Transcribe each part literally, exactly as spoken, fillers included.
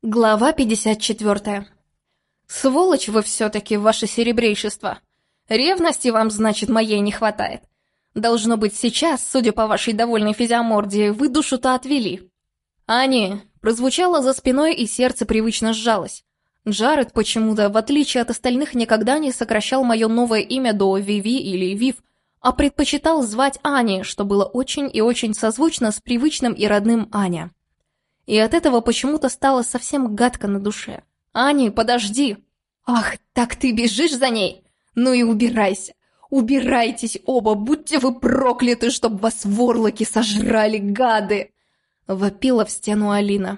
Глава пятьдесят четвёртая. Сволочь вы все-таки, ваше серебрейшество. Ревности вам, значит, моей не хватает. Должно быть, сейчас, судя по вашей довольной физиомордии, вы душу-то отвели. Ани, прозвучало за спиной, и сердце привычно сжалось. Джаред почему-то, в отличие от остальных, никогда не сокращал мое новое имя до Виви или Вив, а предпочитал звать Ани, что было очень и очень созвучно с привычным и родным Аня. И от этого почему-то стало совсем гадко на душе. «Ани, подожди!» «Ах, так ты бежишь за ней? Ну и убирайся! Убирайтесь оба, будьте вы прокляты, чтоб вас ворлоки сожрали, гады!» Вопила в стену Алина.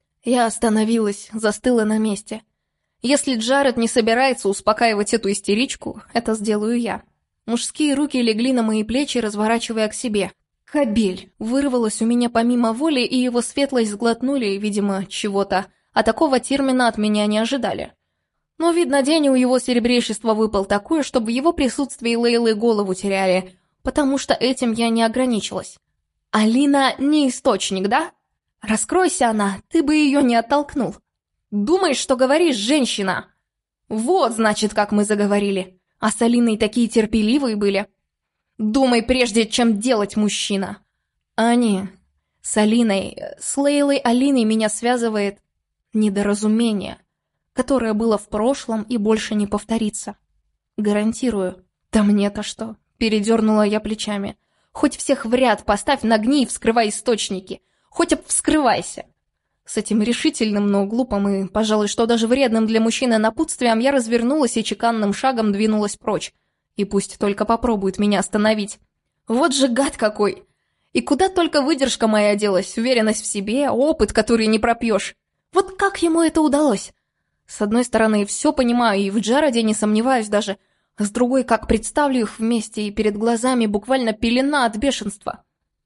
Я остановилась, застыла на месте. Если Джаред не собирается успокаивать эту истеричку, это сделаю я. Мужские руки легли на мои плечи, разворачивая к себе. «Кобель!» Вырвалось у меня помимо воли, и его светлость сглотнули, видимо, чего-то, а такого термина от меня не ожидали. Но, видно, день у его серебрейшества выпал такой, чтобы в его присутствии Лейлы голову теряли, потому что этим я не ограничилась. «Алина не источник, да? Раскройся она, ты бы ее не оттолкнул. Думаешь, что говоришь, женщина?» «Вот, значит, как мы заговорили. А с Алиной такие терпеливые были». «Думай, прежде чем делать, мужчина!» «Ани, с Алиной, с Лейлой Алиной меня связывает недоразумение, которое было в прошлом и больше не повторится. Гарантирую». «Да мне-то что?» – передернула я плечами. «Хоть всех в ряд поставь, нагни и вскрывай источники. Хоть об вскрывайся!» С этим решительным, но глупым и, пожалуй, что даже вредным для мужчины напутствием я развернулась и чеканным шагом двинулась прочь. И пусть только попробует меня остановить. Вот же гад какой! И куда только выдержка моя делась, уверенность в себе, опыт, который не пропьешь. Вот как ему это удалось? С одной стороны, все понимаю, и в Джареде не сомневаюсь даже. С другой, как представлю их вместе, и перед глазами буквально пелена от бешенства.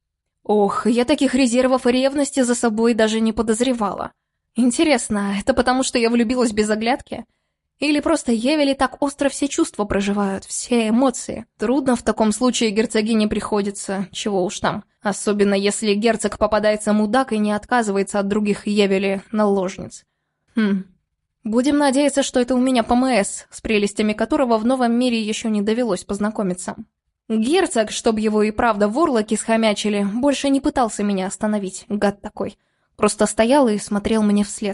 Ох, я таких резервов и ревности за собой даже не подозревала. Интересно, это потому, что я влюбилась без оглядки? Или просто Евели так остро все чувства проживают, все эмоции? Трудно в таком случае герцогине приходится, чего уж там. Особенно если герцог попадается мудак и не отказывается от других Евели наложниц. Хм. Будем надеяться, что это у меня ПМС, с прелестями которого в новом мире еще не довелось познакомиться. Герцог, чтоб его и правда ворлоки схомячили, больше не пытался меня остановить, гад такой. Просто стоял и смотрел мне вслед.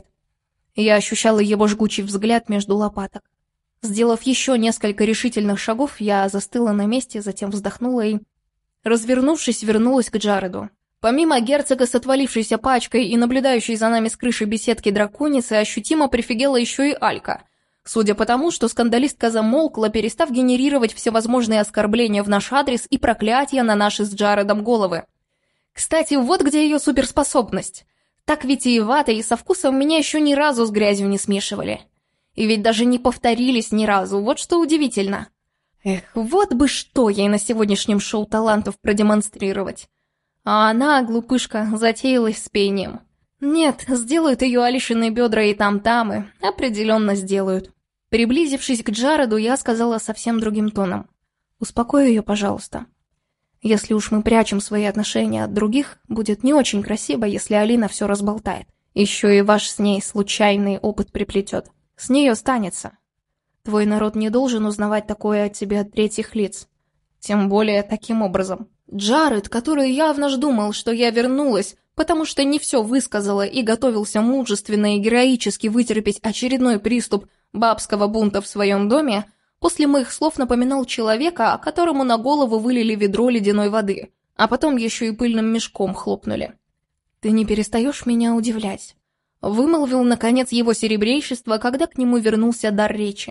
Я ощущала его жгучий взгляд между лопаток. Сделав еще несколько решительных шагов, я застыла на месте, затем вздохнула и, развернувшись, вернулась к Джареду. Помимо герцога с отвалившейся пачкой и наблюдающей за нами с крыши беседки драконицы, ощутимо прифигела еще и Алька. Судя по тому, что скандалистка замолкла, перестав генерировать всевозможные оскорбления в наш адрес и проклятия на наши с Джаредом головы. Кстати, вот где ее суперспособность. Так витиевато и со вкусом меня еще ни разу с грязью не смешивали. И ведь даже не повторились ни разу, вот что удивительно. Эх, вот бы что ей на сегодняшнем шоу талантов продемонстрировать. А она, глупышка, затеялась с пением. Нет, сделают ее Алишины бедра и там-там, и определенно сделают. Приблизившись к Джареду, я сказала совсем другим тоном. «Успокой ее, пожалуйста. Если уж мы прячем свои отношения от других, будет не очень красиво, если Алина все разболтает. Еще и ваш с ней случайный опыт приплетет. С нее станется. Твой народ не должен узнавать такое от тебя от третьих лиц. Тем более таким образом». Джаред, который явно ж думал, что я вернулась, потому что не все высказала и готовился мужественно и героически вытерпеть очередной приступ бабского бунта в своем доме, после моих слов напоминал человека, которому на голову вылили ведро ледяной воды, а потом еще и пыльным мешком хлопнули. «Ты не перестаешь меня удивлять», — вымолвил, наконец, его серебрейшество, когда к нему вернулся дар речи.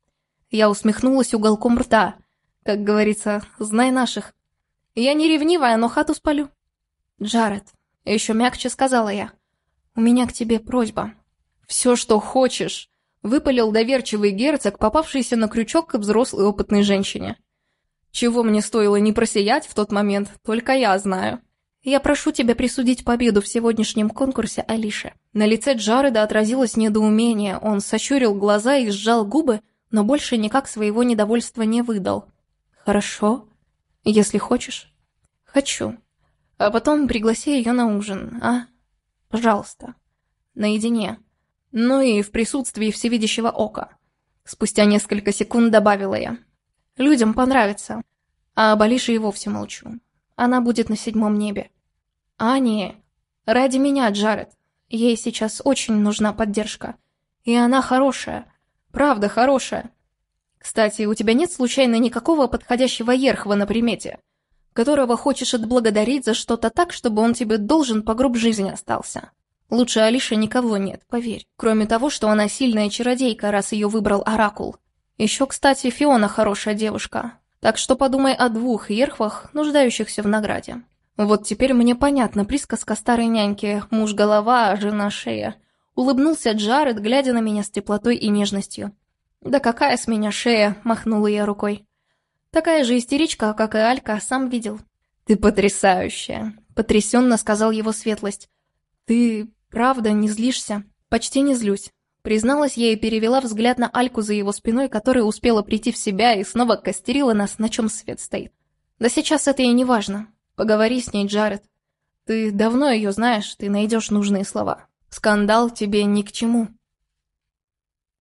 Я усмехнулась уголком рта. Как говорится, знай наших. Я не ревнивая, но хату спалю. «Джаред», — еще мягче сказала я, — «у меня к тебе просьба». «Все, что хочешь», — выпалил доверчивый герцог, попавшийся на крючок к взрослой опытной женщине. Чего мне стоило не просиять в тот момент, только я знаю. «Я прошу тебя присудить победу в сегодняшнем конкурсе, Алише». На лице Джареда отразилось недоумение, он сощурил глаза и сжал губы, но больше никак своего недовольства не выдал. «Хорошо, если хочешь». «Хочу. А потом пригласи ее на ужин, а? Пожалуйста. Наедине. Ну и в присутствии всевидящего ока. Спустя несколько секунд добавила я. Людям понравится. А об Алише и вовсе молчу. Она будет на седьмом небе. Ани, ради меня, Джаред. Ей сейчас очень нужна поддержка. И она хорошая. Правда хорошая. Кстати, у тебя нет случайно никакого подходящего ерхва на примете, которого хочешь отблагодарить за что-то так, чтобы он тебе должен по гроб жизни остался? Лучше Алиши никого нет, поверь. Кроме того, что она сильная чародейка, раз ее выбрал Оракул. Еще, кстати, Фиона хорошая девушка. Так что подумай о двух ерхвах, нуждающихся в награде. Вот теперь мне понятна присказка старой няньки «муж голова, а жена шея». Улыбнулся Джаред, глядя на меня с теплотой и нежностью. «Да какая с меня шея?» – махнула я рукой. «Такая же истеричка, как и Алька, сам видел». «Ты потрясающая», – потрясенно сказал его светлость. «Ты правда не злишься?» «Почти не злюсь», – призналась я и перевела взгляд на Альку за его спиной, которая успела прийти в себя и снова костерила нас, на чем свет стоит. «Да сейчас это и не важно. Поговори с ней, Джаред. Ты давно ее знаешь, ты найдешь нужные слова. Скандал тебе ни к чему».